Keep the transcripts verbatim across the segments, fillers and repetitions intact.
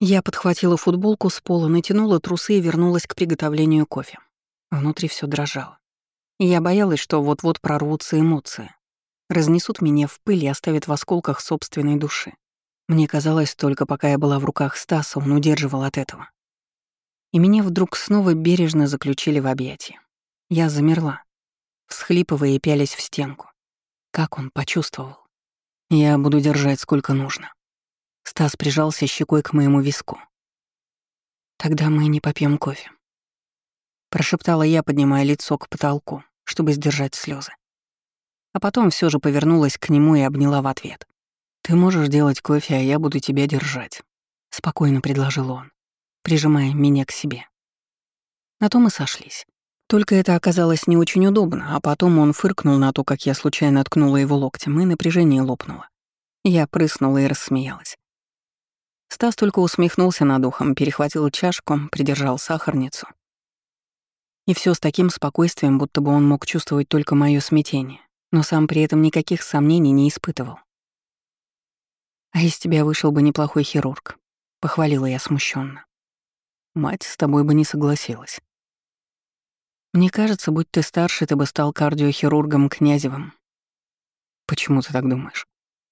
Я подхватила футболку с пола, натянула трусы и вернулась к приготовлению кофе. Внутри все дрожало. Я боялась, что вот-вот прорвутся эмоции. Разнесут меня в пыль и оставят в осколках собственной души. Мне казалось, только пока я была в руках Стаса, он удерживал от этого. И меня вдруг снова бережно заключили в объятия. Я замерла, всхлипывая и пялясь в стенку. Как он почувствовал? Я буду держать сколько нужно. Стас прижался щекой к моему виску. «Тогда мы не попьем кофе», — прошептала я, поднимая лицо к потолку, чтобы сдержать слезы. А потом все же повернулась к нему и обняла в ответ. «Ты можешь делать кофе, а я буду тебя держать», — спокойно предложил он, прижимая меня к себе. На то мы сошлись. Только это оказалось не очень удобно, а потом он фыркнул на то, как я случайно ткнула его локтем, и напряжение лопнуло. Я прыснула и рассмеялась. Стас только усмехнулся над ухом, перехватил чашку, придержал сахарницу. И все с таким спокойствием, будто бы он мог чувствовать только моё смятение, но сам при этом никаких сомнений не испытывал. «А из тебя вышел бы неплохой хирург», — похвалила я смущенно. «Мать с тобой бы не согласилась». «Мне кажется, будь ты старше, ты бы стал кардиохирургом Князевым». «Почему ты так думаешь?»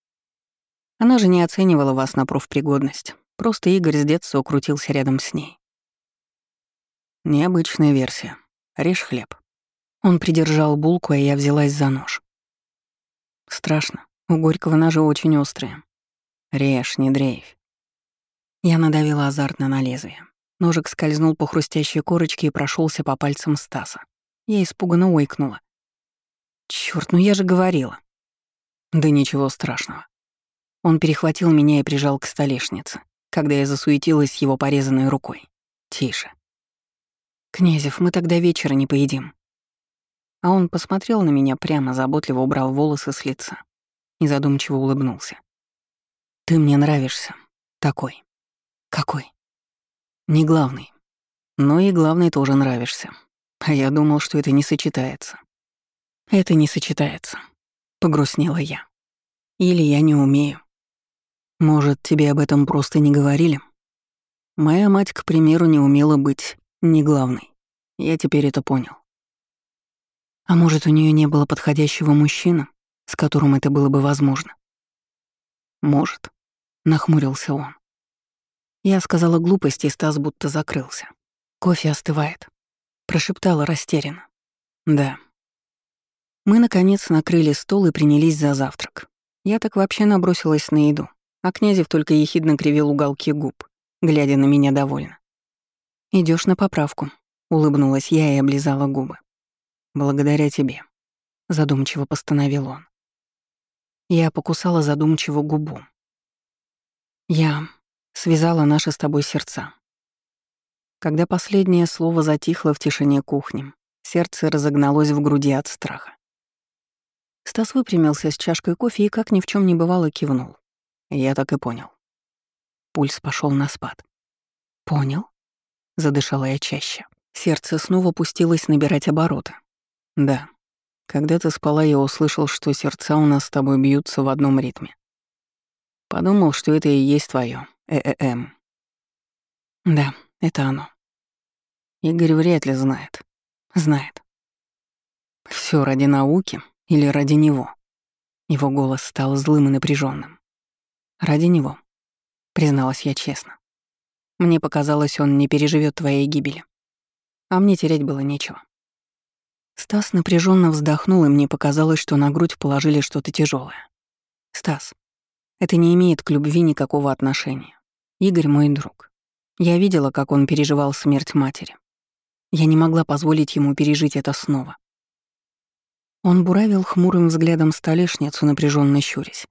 Она же не оценивала вас на профпригодность. Просто Игорь с детства крутился рядом с ней. Необычная версия. Режь хлеб. Он придержал булку, а я взялась за нож. Страшно. У Горького ножи очень острые. Режь, не дрейфь. Я надавила азартно на лезвие. Ножик скользнул по хрустящей корочке и прошелся по пальцам Стаса. Я испуганно ойкнула. Чёрт, ну я же говорила. Да ничего страшного. Он перехватил меня и прижал к столешнице, когда я засуетилась его порезанной рукой. «Тише. Князев, мы тогда вечера не поедим». А он посмотрел на меня прямо, заботливо убрал волосы с лица и задумчиво улыбнулся. «Ты мне нравишься. Такой. Какой? Не главный. Но и главный тоже нравишься. А я думал, что это не сочетается». «Это не сочетается», — погрустнела я. «Или я не умею». Может, тебе об этом просто не говорили? Моя мать, к примеру, не умела быть не главной. Я теперь это понял. А может, у нее не было подходящего мужчины, с которым это было бы возможно? Может, нахмурился он. Я сказала глупость, и Стас будто закрылся. Кофе остывает, прошептала растерянно. Да. Мы, наконец, накрыли стол и принялись за завтрак. Я так вообще набросилась на еду. А Князев только ехидно кривил уголки губ, глядя на меня довольно. Идешь на поправку», — улыбнулась я и облизала губы. «Благодаря тебе», — задумчиво постановил он. Я покусала задумчиво губу. Я связала наши с тобой сердца. Когда последнее слово затихло в тишине кухни, сердце разогналось в груди от страха. Стас выпрямился с чашкой кофе и, как ни в чем не бывало, кивнул. Я так и понял. Пульс пошел на спад. «Понял?» — задышала я чаще. Сердце снова пустилось набирать обороты. «Да. Когда ты спала, я услышал, что сердца у нас с тобой бьются в одном ритме. Подумал, что это и есть твое ЭЭМ». «Да, это оно». Игорь вряд ли знает. Знает. Все ради науки или ради него?» Его голос стал злым и напряженным. «Ради него», — призналась я честно. «Мне показалось, он не переживет твоей гибели. А мне терять было нечего». Стас напряженно вздохнул, и мне показалось, что на грудь положили что-то тяжелое. «Стас, это не имеет к любви никакого отношения. Игорь мой друг. Я видела, как он переживал смерть матери. Я не могла позволить ему пережить это снова». Он буравил хмурым взглядом столешницу, напряженно щурясь.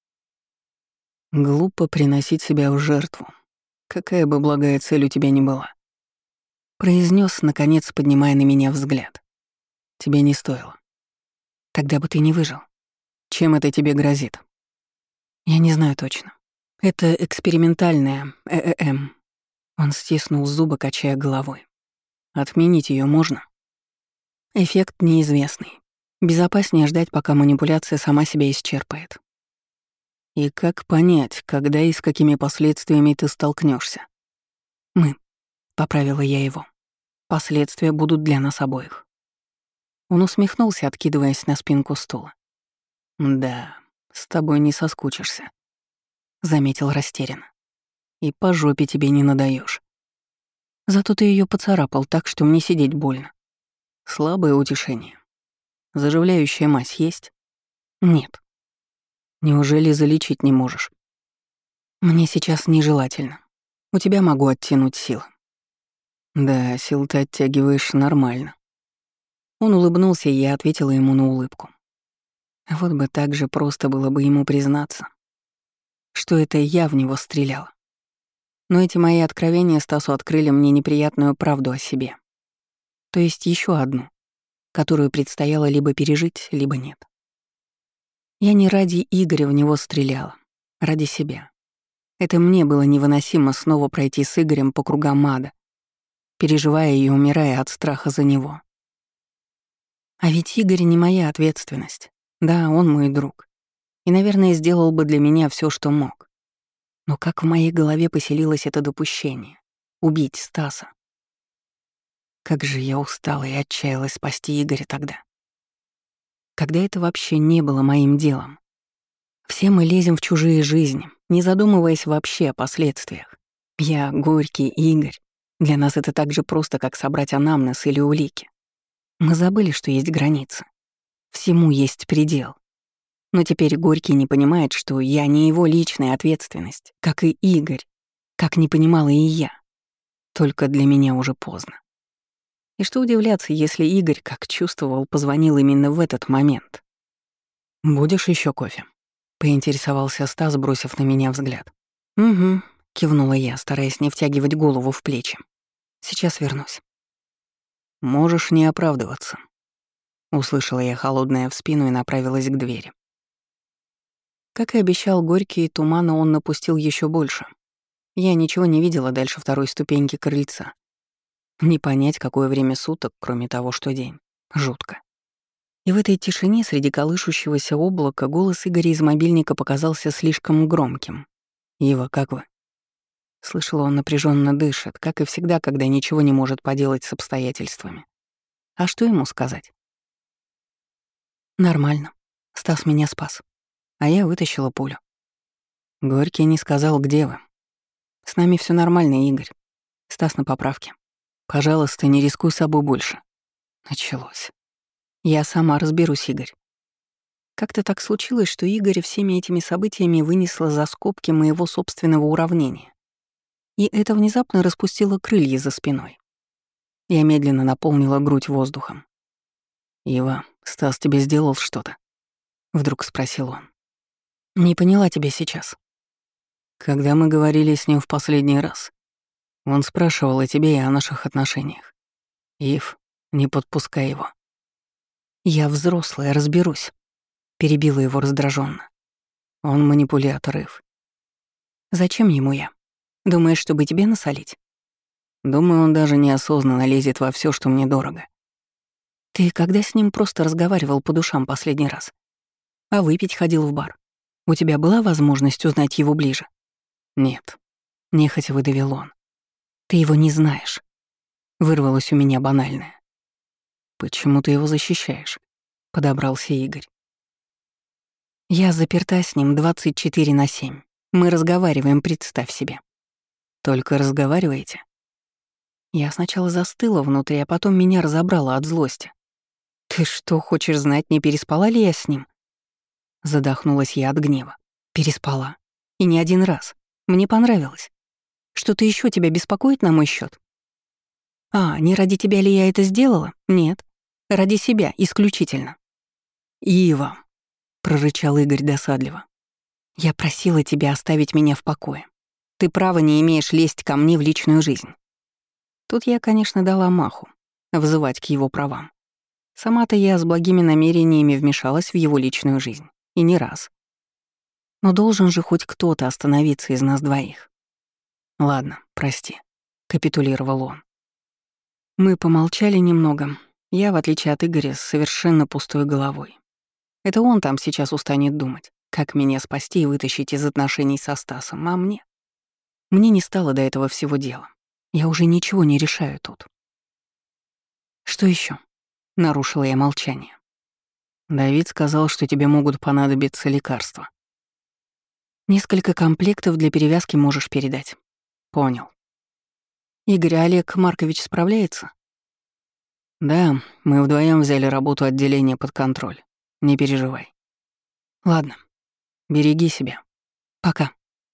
«Глупо приносить себя в жертву, какая бы благая цель у тебя ни была», — произнес, наконец, поднимая на меня взгляд. «Тебе не стоило. Тогда бы ты не выжил. Чем это тебе грозит?» «Я не знаю точно. Это экспериментальная ЭЭМ». Он стиснул зубы, качая головой. «Отменить ее можно?» «Эффект неизвестный. Безопаснее ждать, пока манипуляция сама себя исчерпает». «И как понять, когда и с какими последствиями ты столкнешься? Мы, поправила я его. Последствия будут для нас обоих. Он усмехнулся, откидываясь на спинку стула. Да, с тобой не соскучишься, заметил растерянно. И по жопе тебе не надаешь. Зато ты ее поцарапал так, что мне сидеть больно. Слабое утешение. Заживляющая мазь есть? Нет. Неужели залечить не можешь? Мне сейчас нежелательно. У тебя могу оттянуть силы. Да, сил ты оттягиваешь нормально. Он улыбнулся, и я ответила ему на улыбку. Вот бы так же просто было бы ему признаться, что это я в него стреляла. Но эти мои откровения Стасу открыли мне неприятную правду о себе. То есть еще одну, которую предстояло либо пережить, либо нет. Я не ради Игоря в него стреляла, ради себя. Это мне было невыносимо снова пройти с Игорем по кругам ада, переживая и умирая от страха за него. А ведь Игорь не моя ответственность. Да, он мой друг. И, наверное, сделал бы для меня все, что мог. Но как в моей голове поселилось это допущение — убить Стаса? Как же я устала и отчаялась спасти Игоря тогда. Когда это вообще не было моим делом. Все мы лезем в чужие жизни, не задумываясь вообще о последствиях. Я, Горький, Игорь. Для нас это так же просто, как собрать анамнез или улики. Мы забыли, что есть границы. Всему есть предел. Но теперь Горький не понимает, что я не его личная ответственность, как и Игорь, как не понимала и я. Только для меня уже поздно. И что удивляться, если Игорь, как чувствовал, позвонил именно в этот момент. «Будешь еще кофе?» — поинтересовался Стас, бросив на меня взгляд. «Угу», — кивнула я, стараясь не втягивать голову в плечи. «Сейчас вернусь». «Можешь не оправдываться», — услышала я холодное в спину и направилась к двери. Как и обещал Горький, тумана он напустил еще больше. Я ничего не видела дальше второй ступеньки крыльца. Не понять, какое время суток, кроме того, что день. Жутко. И в этой тишине среди колышущегося облака голос Игоря из мобильника показался слишком громким. «Ива, как вы?» Слышала, он напряженно дышит, как и всегда, когда ничего не может поделать с обстоятельствами. А что ему сказать? Нормально. Стас меня спас. А я вытащила пулю. Горький не сказал, где вы. С нами все нормально, Игорь. Стас на поправке. Пожалуйста, не рискуй собой больше. Началось. Я сама разберусь, Игорь. Как-то так случилось, что Игорь всеми этими событиями вынесла за скобки моего собственного уравнения. И это внезапно распустило крылья за спиной. Я медленно наполнила грудь воздухом. «Ива, Стас тебе сделал что-то?» — вдруг спросил он. «Не поняла тебя сейчас». Когда мы говорили с ним в последний раз, он спрашивал о тебе и о наших отношениях. «Ив, не подпускай его». «Я взрослая, разберусь», — перебила его раздраженно. «Он манипулятор, Ив». «Зачем ему я? Думаешь, чтобы тебе насолить?» «Думаю, он даже неосознанно лезет во все, что мне дорого». «Ты когда с ним просто разговаривал по душам последний раз? А выпить ходил в бар? У тебя была возможность узнать его ближе?» «Нет», — нехотя выдавил он. «Ты его не знаешь», — вырвалось у меня банальное. «Почему ты его защищаешь?» — подобрался Игорь. «Я заперта с ним двадцать четыре на семь. Мы разговариваем, представь себе». «Только разговариваете?» Я сначала застыла внутри, а потом меня разобрало от злости. «Ты что, хочешь знать, не переспала ли я с ним?» Задохнулась я от гнева. «Переспала. И не один раз. Мне понравилось. Что-то еще тебя беспокоит на мой счет? А, не ради тебя ли я это сделала? Нет. Ради себя, исключительно». «Ива», — прорычал Игорь досадливо. «Я просила тебя оставить меня в покое. Ты права не имеешь лезть ко мне в личную жизнь». Тут я, конечно, дала маху, взывать к его правам. Сама-то я с благими намерениями вмешалась в его личную жизнь. И не раз. Но должен же хоть кто-то остановиться из нас двоих. «Ладно, прости», — капитулировал он. Мы помолчали немного. Я, в отличие от Игоря, с совершенно пустой головой. Это он там сейчас устанет думать, как меня спасти и вытащить из отношений со Стасом, а мне? Мне не стало до этого всего дела. Я уже ничего не решаю тут. Что еще? Нарушила я молчание. Давид сказал, что тебе могут понадобиться лекарства. Несколько комплектов для перевязки можешь передать. Понял. Игорь, а Олег Маркович справляется? Да, мы вдвоем взяли работу отделения под контроль. Не переживай. Ладно, береги себя. Пока.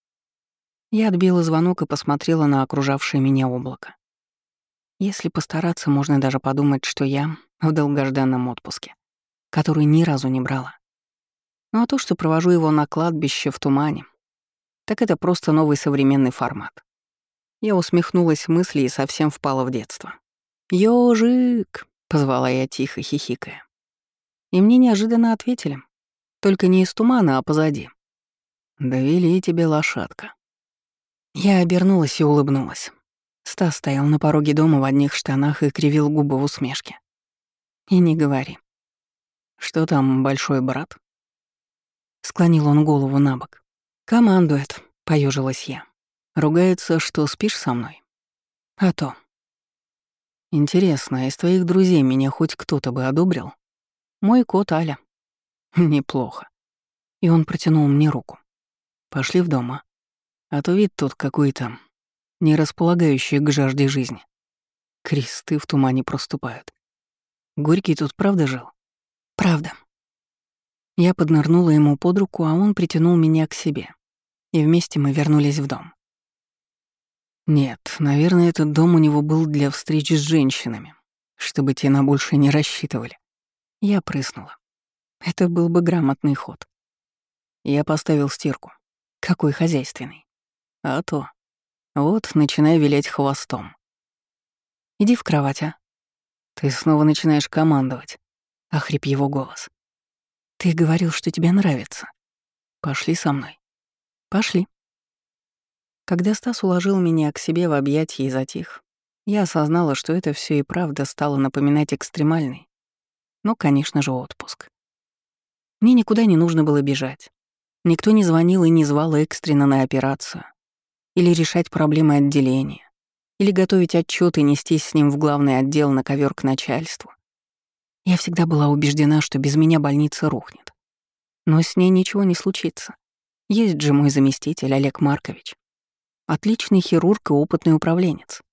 Я отбила звонок и посмотрела на окружавшее меня облако. Если постараться, можно даже подумать, что я в долгожданном отпуске, который ни разу не брала. Ну а то, что провожу его на кладбище в тумане, так это просто новый современный формат. Я усмехнулась мысли и совсем впала в детство. «Ёжик!» — позвала я тихо, хихикая. И мне неожиданно ответили. Только не из тумана, а позади. «Довели тебе, лошадка». Я обернулась и улыбнулась. Стас стоял на пороге дома в одних штанах и кривил губы в усмешке. «И не говори. Что там, большой брат?» Склонил он голову на бок. «Командует», — поежилась я. «Ругается, что спишь со мной?» «А то». «Интересно, а из твоих друзей меня хоть кто-то бы одобрил?» «Мой кот Аля». «Неплохо». И он протянул мне руку. «Пошли в дом, а? А то вид тут какой-то, не располагающий к жажде жизни. Кресты в тумане проступают. Горький тут правда жил?» «Правда». Я поднырнула ему под руку, а он притянул меня к себе. И вместе мы вернулись в дом. Нет, наверное, этот дом у него был для встреч с женщинами, чтобы те на больше не рассчитывали. Я прыснула. Это был бы грамотный ход. Я поставил стирку. Какой хозяйственный. А то. Вот, начинай вилять хвостом. Иди в кровать, а? Ты снова начинаешь командовать. Охрип его голос. Ты говорил, что тебе нравится. Пошли со мной. Пошли. Когда Стас уложил меня к себе в объятия и затих, я осознала, что это все и правда стало напоминать экстремальный, но, конечно же, отпуск. Мне никуда не нужно было бежать. Никто не звонил и не звал экстренно на операцию. Или решать проблемы отделения. Или готовить отчет и нестись с ним в главный отдел на ковер к начальству. Я всегда была убеждена, что без меня больница рухнет. Но с ней ничего не случится. Есть же мой заместитель Олег Маркович. Отличный хирург и опытный управленец.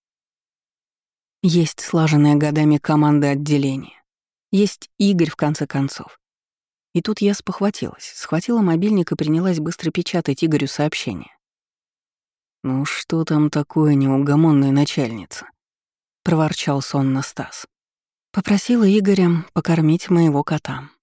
Есть слаженная годами команда отделения. Есть Игорь, в конце концов. И тут я спохватилась, схватила мобильник и принялась быстро печатать Игорю сообщение. «Ну что там такое, неугомонная начальница?» — проворчал сонно Стас. Попросила Игоря покормить моего кота.